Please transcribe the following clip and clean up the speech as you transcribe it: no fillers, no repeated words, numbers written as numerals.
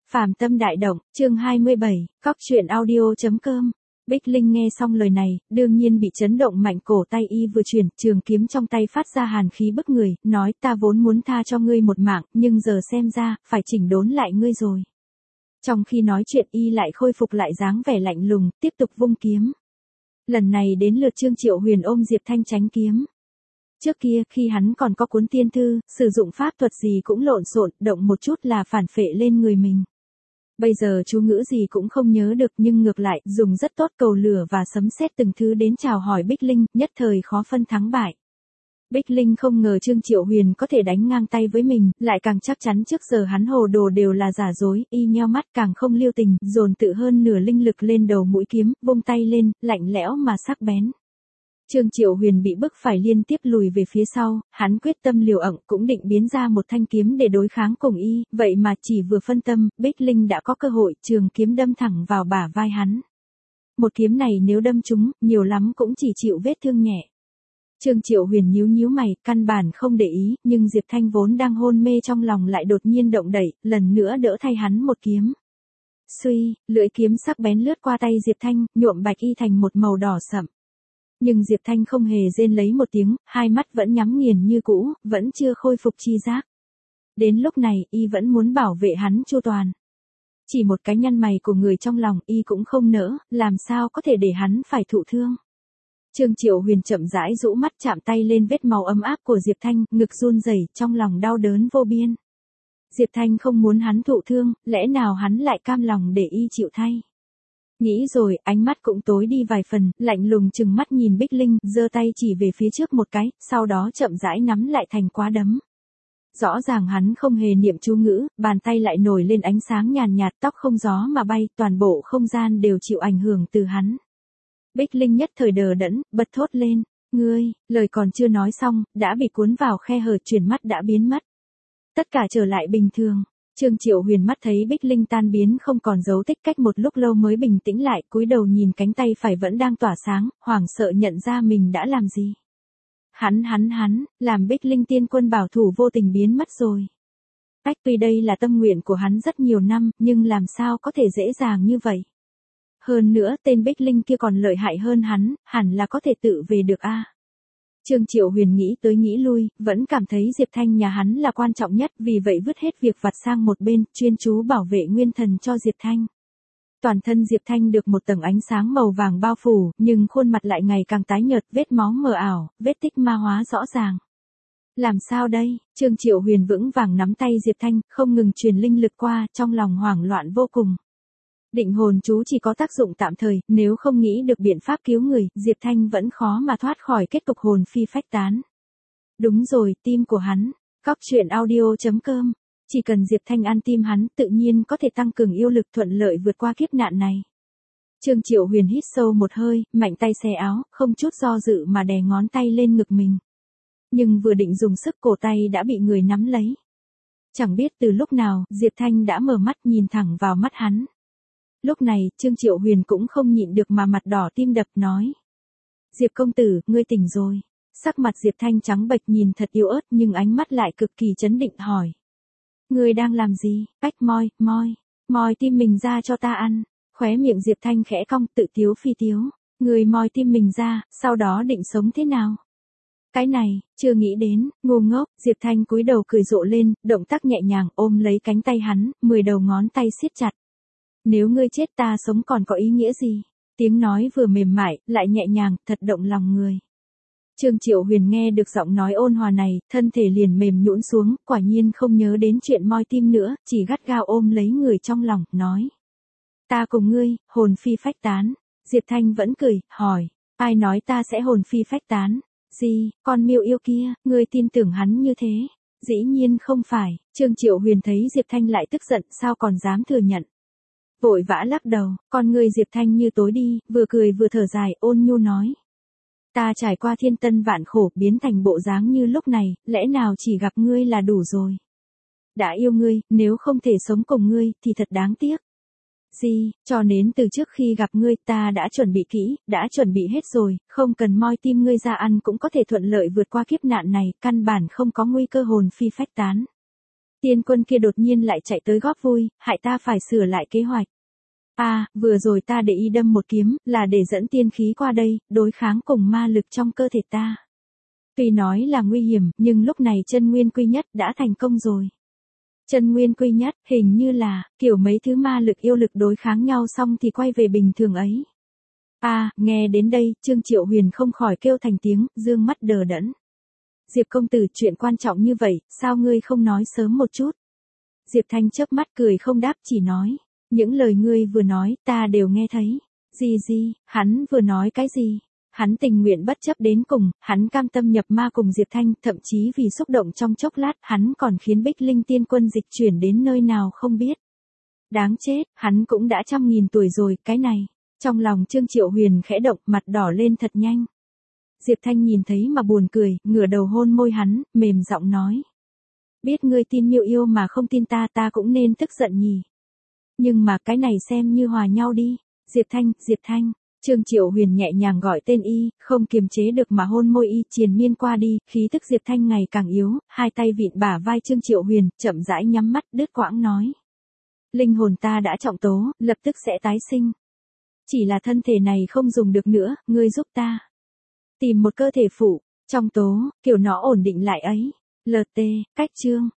Phàm tâm đại động, chương 27, cóc truyện audio.com. Bích Linh nghe xong lời này, đương nhiên bị chấn động mạnh, cổ tay y vừa chuyển, trường kiếm trong tay phát ra hàn khí bức người, nói ta vốn muốn tha cho ngươi một mạng, nhưng giờ xem ra, phải chỉnh đốn lại ngươi rồi. Trong khi nói chuyện y lại khôi phục lại dáng vẻ lạnh lùng, tiếp tục vung kiếm. Lần này đến lượt Trương Triệu Huyền ôm Diệp Thanh tránh kiếm. Trước kia khi hắn còn có cuốn tiên thư, sử dụng pháp thuật gì cũng lộn xộn, động một chút là phản phệ lên người mình. Bây giờ chú ngữ gì cũng không nhớ được, nhưng ngược lại dùng rất tốt cầu lửa và sấm sét từng thứ đến chào hỏi Bích Linh, nhất thời khó phân thắng bại. Bích Linh không ngờ Trương Triệu Huyền có thể đánh ngang tay với mình, lại càng chắc chắn trước giờ hắn hồ đồ đều là giả dối, y nheo mắt càng không lưu tình, dồn tự hơn nửa linh lực lên đầu mũi kiếm, vung tay lên, lạnh lẽo mà sắc bén. Trương Triệu Huyền bị bức phải liên tiếp lùi về phía sau, hắn quyết tâm liều ẩn cũng định biến ra một thanh kiếm để đối kháng cùng y, vậy mà chỉ vừa phân tâm, Bích Linh đã có cơ hội, trường kiếm đâm thẳng vào bả vai hắn. Một kiếm này nếu đâm trúng, nhiều lắm cũng chỉ chịu vết thương nhẹ. Trương Triệu Huyền nhíu nhíu mày, căn bản không để ý, nhưng Diệp Thanh vốn đang hôn mê trong lòng lại đột nhiên động đậy, lần nữa đỡ thay hắn một kiếm. Suy, lưỡi kiếm sắc bén lướt qua tay Diệp Thanh, nhuộm bạch y thành một màu đỏ sậm. Nhưng Diệp Thanh không hề rên lấy một tiếng, hai mắt vẫn nhắm nghiền như cũ, vẫn chưa khôi phục chi giác. Đến lúc này, y vẫn muốn bảo vệ hắn chu toàn. Chỉ một cái nhăn mày của người trong lòng y cũng không nỡ, làm sao có thể để hắn phải thụ thương. Trương Triệu Huyền chậm rãi rũ mắt chạm tay lên vết máu ấm áp của Diệp Thanh, ngực run rẩy, trong lòng đau đớn vô biên. Diệp Thanh không muốn hắn thụ thương, lẽ nào hắn lại cam lòng để y chịu thay. Nghĩ rồi, ánh mắt cũng tối đi vài phần, lạnh lùng chừng mắt nhìn Bích Linh, giơ tay chỉ về phía trước một cái, sau đó chậm rãi nắm lại thành quá đấm. Rõ ràng hắn không hề niệm chú ngữ, bàn tay lại nổi lên ánh sáng nhàn nhạt, tóc không gió mà bay, toàn bộ không gian đều chịu ảnh hưởng từ hắn. Bích Linh nhất thời đờ đẫn, bật thốt lên, ngươi, lời còn chưa nói xong, đã bị cuốn vào khe hở, chuyển mắt đã biến mất. Tất cả trở lại bình thường. Trương Triệu Huyền mắt thấy Bích Linh tan biến không còn dấu tích, cách một lúc lâu mới bình tĩnh lại, cúi đầu nhìn cánh tay phải vẫn đang tỏa sáng, hoảng sợ nhận ra mình đã làm gì. Hắn, làm Bích Linh tiên quân bảo thủ vô tình biến mất rồi. Tuy đây là tâm nguyện của hắn rất nhiều năm, nhưng làm sao có thể dễ dàng như vậy. Hơn nữa tên Bích Linh kia còn lợi hại hơn hắn, hẳn là có thể tự về được a. Trương Triệu Huyền nghĩ tới nghĩ lui, vẫn cảm thấy Diệp Thanh nhà hắn là quan trọng nhất, vì vậy vứt hết việc vặt sang một bên, chuyên chú bảo vệ nguyên thần cho Diệp Thanh. Toàn thân Diệp Thanh được một tầng ánh sáng màu vàng bao phủ, nhưng khuôn mặt lại ngày càng tái nhợt, vết máu mờ ảo, vết tích ma hóa rõ ràng. Làm sao đây? Trương Triệu Huyền vững vàng nắm tay Diệp Thanh, không ngừng truyền linh lực qua, trong lòng hoảng loạn vô cùng. Định hồn chú chỉ có tác dụng tạm thời, nếu không nghĩ được biện pháp cứu người, Diệp Thanh vẫn khó mà thoát khỏi kết cục hồn phi phách tán. Đúng rồi, tim của hắn. Cóc truyện audio.com. Chỉ cần Diệp Thanh ăn tim hắn, tự nhiên có thể tăng cường yêu lực, thuận lợi vượt qua kiếp nạn này. Trương Triệu Huyền hít sâu một hơi, mạnh tay xé áo, không chút do dự mà đè ngón tay lên ngực mình. Nhưng vừa định dùng sức, cổ tay đã bị người nắm lấy. Chẳng biết từ lúc nào, Diệp Thanh đã mở mắt nhìn thẳng vào mắt hắn. Lúc này, Trương Triệu Huyền cũng không nhịn được mà mặt đỏ tim đập, nói. Diệp công tử, ngươi tỉnh rồi. Sắc mặt Diệp Thanh trắng bệch, nhìn thật yếu ớt nhưng ánh mắt lại cực kỳ trấn định, hỏi. Ngươi đang làm gì? Moi tim mình ra cho ta ăn. Khóe miệng Diệp Thanh khẽ cong, tự tiếu phi tiếu. Ngươi moi tim mình ra, sau đó định sống thế nào? Cái này, chưa nghĩ đến, ngu ngốc. Diệp Thanh cúi đầu cười rộ lên, động tác nhẹ nhàng ôm lấy cánh tay hắn, 10 đầu ngón tay siết chặt. Nếu ngươi chết ta sống còn có ý nghĩa gì? Tiếng nói vừa mềm mại, lại nhẹ nhàng, thật động lòng người. Trương Triệu Huyền nghe được giọng nói ôn hòa này, thân thể liền mềm nhũn xuống, quả nhiên không nhớ đến chuyện moi tim nữa, chỉ gắt gao ôm lấy người trong lòng, nói. Ta cùng ngươi, hồn phi phách tán. Diệp Thanh vẫn cười, hỏi, ai nói ta sẽ hồn phi phách tán? Gì, con miêu yêu kia, ngươi tin tưởng hắn như thế? Dĩ nhiên không phải. Trương Triệu Huyền thấy Diệp Thanh lại tức giận, sao còn dám thừa nhận. Vội vã lắc đầu, con người Diệp Thanh như tối đi, vừa cười vừa thở dài, ôn nhu nói. Ta trải qua thiên tân vạn khổ, biến thành bộ dáng như lúc này, lẽ nào chỉ gặp ngươi là đủ rồi. Đã yêu ngươi, nếu không thể sống cùng ngươi, thì thật đáng tiếc. Gì, cho nên từ trước khi gặp ngươi ta đã chuẩn bị kỹ, đã chuẩn bị hết rồi, không cần moi tim ngươi ra ăn cũng có thể thuận lợi vượt qua kiếp nạn này, căn bản không có nguy cơ hồn phi phách tán. Tiên quân kia đột nhiên lại chạy tới góp vui, hại ta phải sửa lại kế hoạch. Vừa rồi ta để ý đâm một kiếm, là để dẫn tiên khí qua đây, đối kháng cùng ma lực trong cơ thể ta. Tuy nói là nguy hiểm, nhưng lúc này chân nguyên quy nhất đã thành công rồi. Chân nguyên quy nhất, hình như là, kiểu mấy thứ ma lực yêu lực đối kháng nhau xong thì quay về bình thường ấy. Nghe đến đây, Trương Triệu Huyền không khỏi kêu thành tiếng, dương mắt đờ đẫn. Diệp công tử, chuyện quan trọng như vậy, sao ngươi không nói sớm một chút? Diệp Thanh chớp mắt cười không đáp, chỉ nói, những lời ngươi vừa nói, ta đều nghe thấy. Gì, hắn vừa nói cái gì? Hắn tình nguyện bất chấp đến cùng, hắn cam tâm nhập ma cùng Diệp Thanh, thậm chí vì xúc động trong chốc lát, hắn còn khiến Bích Linh tiên quân dịch chuyển đến nơi nào không biết. Đáng chết, hắn cũng đã 100.000 tuổi rồi, cái này. Trong lòng Trương Triệu Huyền khẽ động, mặt đỏ lên thật nhanh. Diệp Thanh nhìn thấy mà buồn cười, ngửa đầu hôn môi hắn, mềm giọng nói. Biết ngươi tin Miêu Yêu mà không tin ta, ta cũng nên tức giận nhỉ. Nhưng mà cái này xem như hòa nhau đi. Diệp Thanh. Trương Triệu Huyền nhẹ nhàng gọi tên y, không kiềm chế được mà hôn môi y, triền miên qua đi, khí tức Diệp Thanh ngày càng yếu, hai tay vịn bả vai Trương Triệu Huyền, chậm rãi nhắm mắt, đứt quãng nói. Linh hồn ta đã trọng tố, lập tức sẽ tái sinh. Chỉ là thân thể này không dùng được nữa, ngươi giúp ta. Tìm một cơ thể phụ, trong tố, kiểu nó ổn định lại ấy. LT, cách chương.